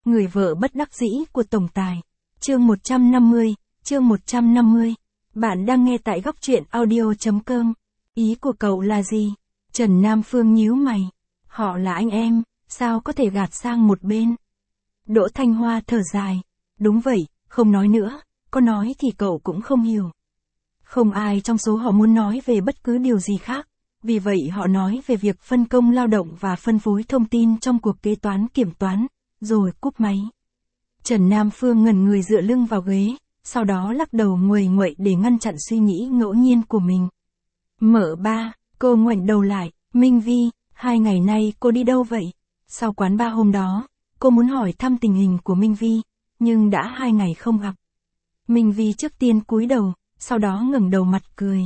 Người vợ bất đắc dĩ của tổng tài. Chương 150. Bạn đang nghe tại góc truyện audio.com. Ý của cậu là gì? Trần Nam Phương nhíu mày. Họ là anh em, sao có thể gạt sang một bên? Đỗ Thanh Hoa thở dài. Đúng vậy, không nói nữa, có nói thì cậu cũng không hiểu. Không ai trong số họ muốn nói về bất cứ điều gì khác. Vì vậy họ nói về việc phân công lao động và phân phối thông tin trong cuộc kế toán kiểm toán, rồi cúp máy. Trần Nam Phương ngẩn người dựa lưng vào ghế, sau đó lắc đầu nguầy nguậy để ngăn chặn suy nghĩ ngẫu nhiên của mình. Mở ba, cô ngoảnh đầu lại, Minh Vi, 2 ngày nay cô đi đâu vậy? Sau quán bar hôm đó, cô muốn hỏi thăm tình hình của Minh Vi, nhưng đã 2 ngày không gặp. Minh Vi trước tiên cúi đầu, sau đó ngẩng đầu mặt cười.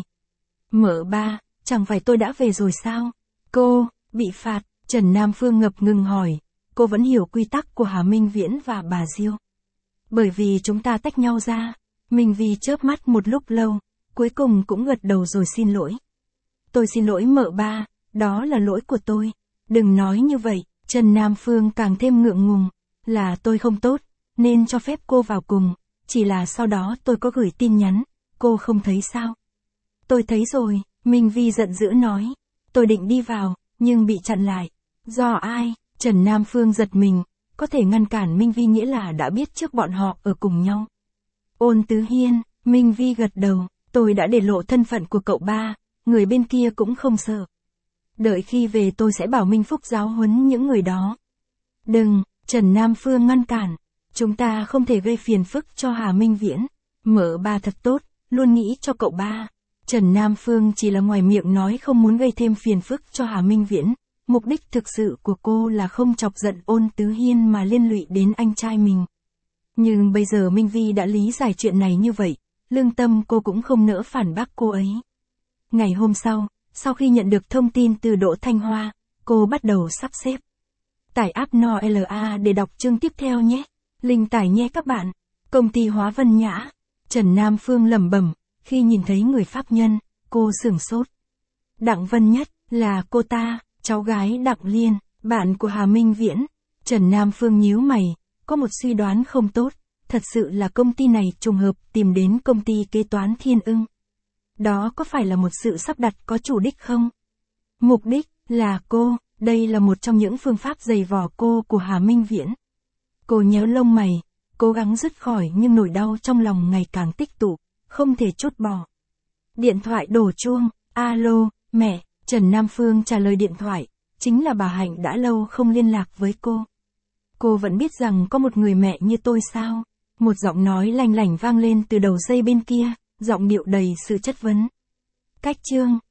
Mở ba, chẳng phải tôi đã về rồi sao? Cô, bị phạt, Trần Nam Phương ngập ngừng hỏi, cô vẫn hiểu quy tắc của Hà Minh Viễn và bà Diêu. Bởi vì chúng ta tách nhau ra, Minh Vi chớp mắt một lúc lâu, cuối cùng cũng gật đầu rồi xin lỗi. Tôi xin lỗi mợ ba, đó là lỗi của tôi. Đừng nói như vậy, Trần Nam Phương càng thêm ngượng ngùng, là tôi không tốt, nên cho phép cô vào cùng, chỉ là sau đó tôi có gửi tin nhắn, cô không thấy sao? Tôi thấy rồi, Minh Vi giận dữ nói, tôi định đi vào, nhưng bị chặn lại. Do ai? Trần Nam Phương giật mình, có thể ngăn cản Minh Vi nghĩa là đã biết trước bọn họ ở cùng nhau. Ôn Tứ Hiên, Minh Vi gật đầu, tôi đã để lộ thân phận của cậu ba, người bên kia cũng không sợ. Đợi khi về tôi sẽ bảo Minh Phúc giáo huấn những người đó. Đừng, Trần Nam Phương ngăn cản, chúng ta không thể gây phiền phức cho Hà Minh Viễn. Mở ba thật tốt, luôn nghĩ cho cậu ba. Trần Nam Phương chỉ là ngoài miệng nói không muốn gây thêm phiền phức cho Hà Minh Viễn. Mục đích thực sự của cô là không chọc giận Ôn Tứ Hiên mà liên lụy đến anh trai mình. Nhưng bây giờ Minh Vi đã lý giải chuyện này như vậy, lương tâm cô cũng không nỡ phản bác cô ấy. Ngày hôm sau khi nhận được thông tin từ Đỗ Thanh Hoa, cô bắt đầu sắp xếp. Tải app NOLA để đọc chương tiếp theo nhé. Link tải nhé các bạn. Công ty Hóa Vân Nhã. Trần Nam Phương lẩm bẩm, khi nhìn thấy người pháp nhân, cô sửng sốt. Đặng Vân Nhất, là cô ta, cháu gái Đặng Liên, bạn của Hà Minh Viễn. Trần Nam Phương nhíu mày, có một suy đoán không tốt, thật sự là công ty này trùng hợp tìm đến công ty kế toán Thiên Ưng. Đó có phải là một sự sắp đặt có chủ đích không? Mục đích là cô, đây là một trong những phương pháp giày vò cô của Hà Minh Viễn. Cô nhéo lông mày, cố gắng dứt khỏi nhưng nỗi đau trong lòng ngày càng tích tụ, không thể trút bỏ. Điện thoại đổ chuông, alo, mẹ, Trần Nam Phương trả lời điện thoại, chính là bà Hạnh đã lâu không liên lạc với cô. Cô vẫn biết rằng có một người mẹ như tôi sao? Một giọng nói lanh lảnh vang lên từ đầu dây bên kia, giọng điệu đầy sự chất vấn. Cách chương,